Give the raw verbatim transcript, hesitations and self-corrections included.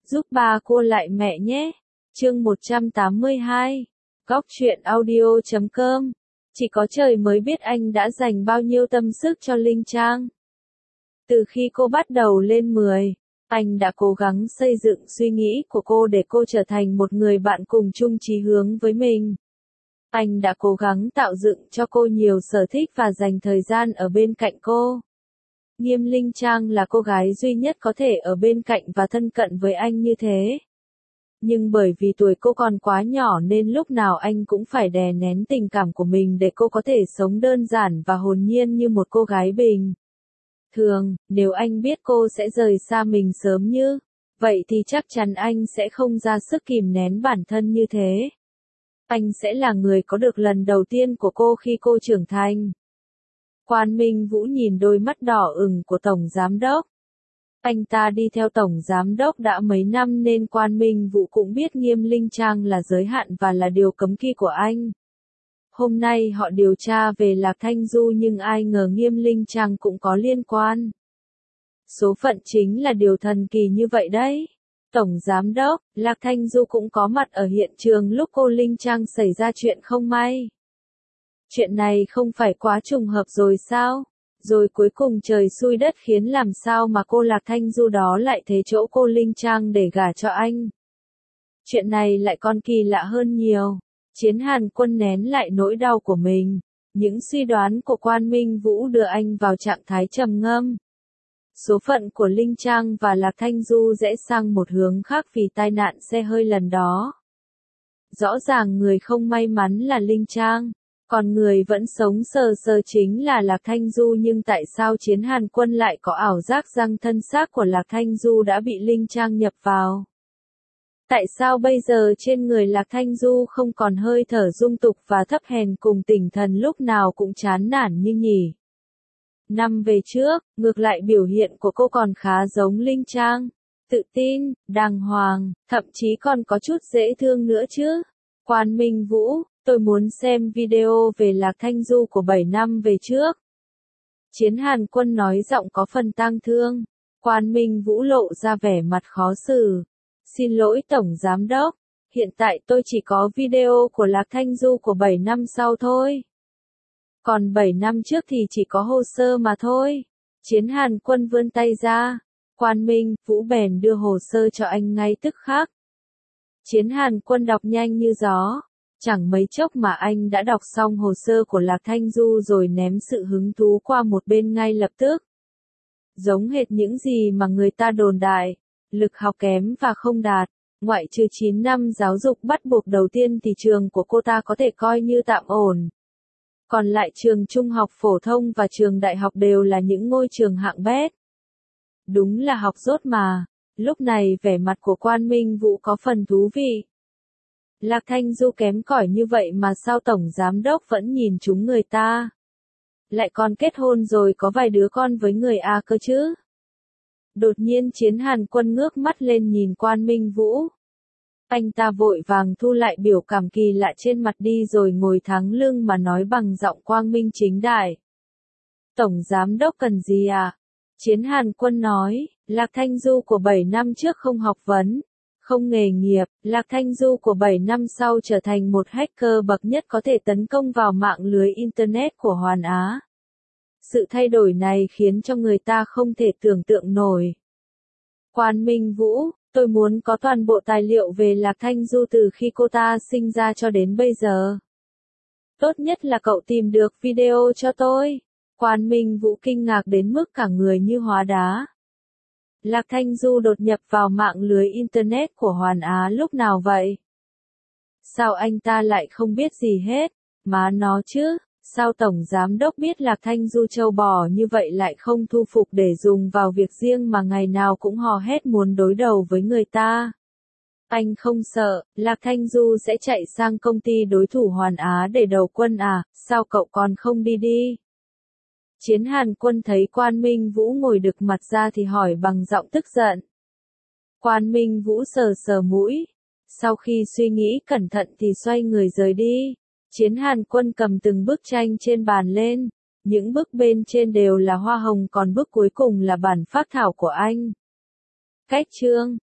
Giúp ba cô lại mẹ nhé. Chương một trăm tám mươi hai. Góc truyện audio chấm com. Chỉ có trời mới biết anh đã dành bao nhiêu tâm sức cho Linh Trang. Từ khi cô bắt đầu lên mười, anh đã cố gắng xây dựng suy nghĩ của cô để cô trở thành một người bạn cùng chung chí hướng với mình. Anh đã cố gắng tạo dựng cho cô nhiều sở thích và dành thời gian ở bên cạnh cô. Nghiêm Linh Trang là cô gái duy nhất có thể ở bên cạnh và thân cận với anh như thế. Nhưng bởi vì tuổi cô còn quá nhỏ nên lúc nào anh cũng phải đè nén tình cảm của mình để cô có thể sống đơn giản và hồn nhiên như một cô gái bình thường. Nếu anh biết cô sẽ rời xa mình sớm như vậy thì chắc chắn anh sẽ không ra sức kìm nén bản thân như thế. Anh sẽ là người có được lần đầu tiên của cô khi cô trưởng thành. Quan Minh Vũ nhìn đôi mắt đỏ ửng của Tổng Giám Đốc. Anh ta đi theo Tổng Giám Đốc đã mấy năm nên Quan Minh Vũ cũng biết Nghiêm Linh Trang là giới hạn và là điều cấm kỵ của anh. Hôm nay họ điều tra về Lạc Thanh Du nhưng ai ngờ Nghiêm Linh Trang cũng có liên quan. Số phận chính là điều thần kỳ như vậy đấy. Tổng Giám Đốc, Lạc Thanh Du cũng có mặt ở hiện trường lúc cô Linh Trang xảy ra chuyện không may. Chuyện này không phải quá trùng hợp rồi sao? Rồi cuối cùng trời xui đất khiến làm sao mà cô Lạc Thanh Du đó lại thế chỗ cô Linh Trang để gả cho anh. Chuyện này lại còn kỳ lạ hơn nhiều. Chiến Hàn Quân nén lại nỗi đau của mình. Những suy đoán của Quan Minh Vũ đưa anh vào trạng thái trầm ngâm. Số phận của Linh Trang và Lạc Thanh Du rẽ sang một hướng khác vì tai nạn xe hơi lần đó. Rõ ràng người không may mắn là Linh Trang. Còn người vẫn sống sờ sờ chính là Lạc Thanh Du nhưng tại sao Chiến Hàn Quân lại có ảo giác rằng thân xác của Lạc Thanh Du đã bị Linh Trang nhập vào? Tại sao bây giờ trên người Lạc Thanh Du không còn hơi thở dung tục và thấp hèn cùng tinh thần lúc nào cũng chán nản như nhỉ? Năm về trước, ngược lại biểu hiện của cô còn khá giống Linh Trang. Tự tin, đàng hoàng, thậm chí còn có chút dễ thương nữa chứ. Quan Minh Vũ, tôi muốn xem video về Lạc Thanh Du của bảy năm về trước. Chiến Hàn Quân nói giọng có phần tang thương. Quan Minh Vũ lộ ra vẻ mặt khó xử. Xin lỗi Tổng Giám Đốc, hiện tại tôi chỉ có video của Lạc Thanh Du của bảy năm sau thôi. Còn bảy năm trước thì chỉ có hồ sơ mà thôi. Chiến Hàn Quân vươn tay ra. Quan Minh Vũ bèn đưa hồ sơ cho anh ngay tức khắc. Chiến Hàn Quân đọc nhanh như gió. Chẳng mấy chốc mà anh đã đọc xong hồ sơ của Lạc Thanh Du rồi ném sự hứng thú qua một bên ngay lập tức. Giống hệt những gì mà người ta đồn đại, lực học kém và không đạt, ngoại trừ chín năm giáo dục bắt buộc đầu tiên thì trường của cô ta có thể coi như tạm ổn. Còn lại trường trung học phổ thông và trường đại học đều là những ngôi trường hạng bét. Đúng là học dốt mà. Lúc này vẻ mặt của Quan Minh Vũ có phần thú vị. Lạc Thanh Du kém cỏi như vậy mà sao Tổng Giám Đốc vẫn nhìn chúng người ta? Lại còn kết hôn rồi có vài đứa con với người A cơ chứ? Đột nhiên Chiến Hàn Quân ngước mắt lên nhìn Quan Minh Vũ. Anh ta vội vàng thu lại biểu cảm kỳ lạ trên mặt đi rồi ngồi thẳng lưng mà nói bằng giọng quang minh chính đại. Tổng Giám Đốc cần gì à? Chiến Hàn Quân nói, Lạc Thanh Du của bảy năm trước không học vấn, không nghề nghiệp, Lạc Thanh Du của bảy năm sau trở thành một hacker bậc nhất có thể tấn công vào mạng lưới Internet của Hoàn Á. Sự thay đổi này khiến cho người ta không thể tưởng tượng nổi. Quan Minh Vũ, tôi muốn có toàn bộ tài liệu về Lạc Thanh Du từ khi cô ta sinh ra cho đến bây giờ. Tốt nhất là cậu tìm được video cho tôi. Quan Minh Vũ kinh ngạc đến mức cả người như hóa đá. Lạc Thanh Du đột nhập vào mạng lưới Internet của Hoàn Á lúc nào vậy? Sao anh ta lại không biết gì hết? Má nó chứ, sao Tổng Giám Đốc biết Lạc Thanh Du trâu bò như vậy lại không thu phục để dùng vào việc riêng mà ngày nào cũng hò hét muốn đối đầu với người ta? Anh không sợ, Lạc Thanh Du sẽ chạy sang công ty đối thủ Hoàn Á để đầu quân à, sao cậu còn không đi đi? Chiến Hàn Quân thấy Quan Minh Vũ ngồi đực mặt ra thì hỏi bằng giọng tức giận. Quan Minh Vũ sờ sờ mũi. Sau khi suy nghĩ cẩn thận thì xoay người rời đi. Chiến Hàn Quân cầm từng bức tranh trên bàn lên. Những bức bên trên đều là hoa hồng còn bức cuối cùng là bản phác thảo của anh. Cách chương